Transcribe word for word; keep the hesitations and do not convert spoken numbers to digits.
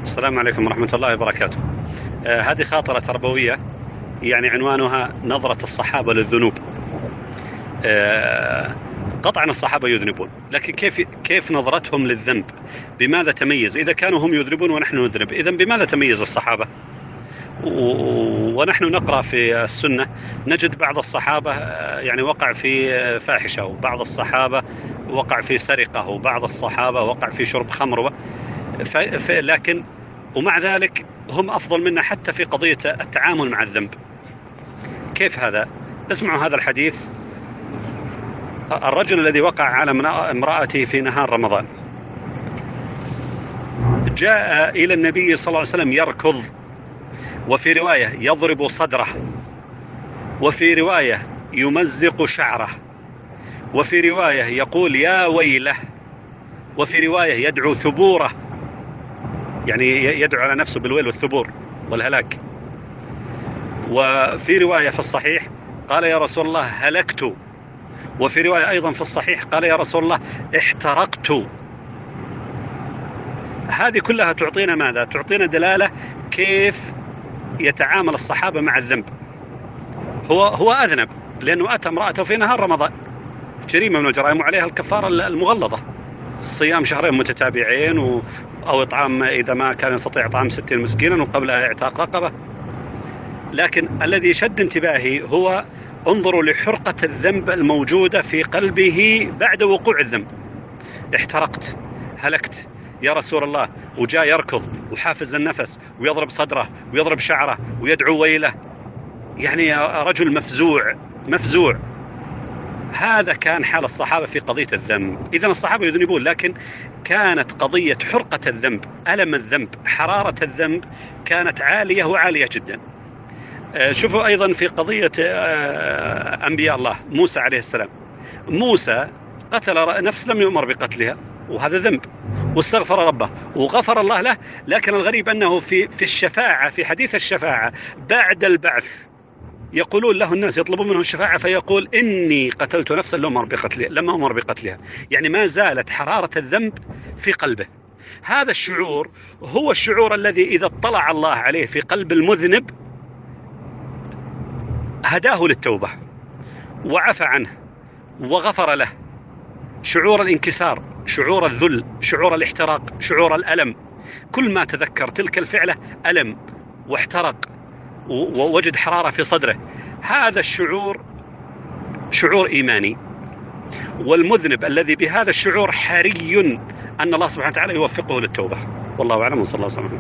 السلام عليكم ورحمة الله وبركاته. آه هذه خاطرة تربوية، يعني عنوانها نظرة الصحابة للذنوب. آه قطعا الصحابة يذنبون، لكن كيف كيف نظرتهم للذنب؟ بماذا تميز؟ إذا كانوا هم يذنبون ونحن نذنب، إذا بماذا تميز الصحابة؟ و- ونحن نقرأ في السنة نجد بعض الصحابة آه، يعني وقع في آه، فاحشة، وبعض الصحابة وقع في سرقة، وبعض الصحابة وقع في شرب خمر. ف... ف... لكن ومع ذلك هم أفضل منا حتى في قضية التعامل مع الذنب. كيف هذا؟ اسمعوا هذا الحديث. الرجل الذي وقع على امرأته في نهار رمضان جاء إلى النبي صلى الله عليه وسلم يركض، وفي رواية يضرب صدره، وفي رواية يمزق شعره، وفي رواية يقول يا ويله، وفي رواية يدعو ثبوره، يعني يدعو على نفسه بالويل والثبور والهلاك. وفي رواية في الصحيح قال يا رسول الله هلكت، وفي رواية أيضا في الصحيح قال يا رسول الله احترقت. هذه كلها تعطينا ماذا؟ تعطينا دلالة كيف يتعامل الصحابة مع الذنب. هو هو أذنب لأنه أتى امرأته في نهار رمضان، جريمة من الجرائم وعليها الكفارة المغلظة، صيام شهرين متتابعين و أو إطعام إذا ما كان يستطيع إطعام ستين مسكينا وقبلها اعتاق رقبة. لكن الذي شد انتباهي هو انظروا لحرقة الذنب الموجودة في قلبه بعد وقوع الذنب. احترقت، هلكت يا رسول الله، وجاء يركض وحافز النفس ويضرب صدره ويضرب شعره ويدعو ويله، يعني رجل مفزوع مفزوع. هذا كان حال الصحابة في قضية الذنب. إذن الصحابة يذنبون، لكن كانت قضية حرقة الذنب، ألم الذنب، حرارة الذنب كانت عالية وعالية جدا. شوفوا أيضا في قضية أنبياء الله، موسى عليه السلام. موسى قتل نفس لم يؤمر بقتلها، وهذا ذنب، واستغفر ربه وغفر الله له. لكن الغريب أنه في في الشفاعة، في حديث الشفاعة بعد البعث، يقولون له الناس يطلبون منه الشفاعة فيقول إني قتلت نفسا لم أمر بقتلها لما أمر بقتلها. يعني ما زالت حرارة الذنب في قلبه. هذا الشعور هو الشعور الذي إذا اطلع الله عليه في قلب المذنب هداه للتوبة وعفى عنه وغفر له. شعور الانكسار، شعور الذل، شعور الاحتراق، شعور الألم، كل ما تذكر تلك الفعلة ألم واحترق ووجد حرارة في صدره. هذا الشعور شعور إيماني، والمذنب الذي بهذا الشعور حري أن الله سبحانه وتعالى يوفقه للتوبة. والله أعلم، وصلى الله وسلم.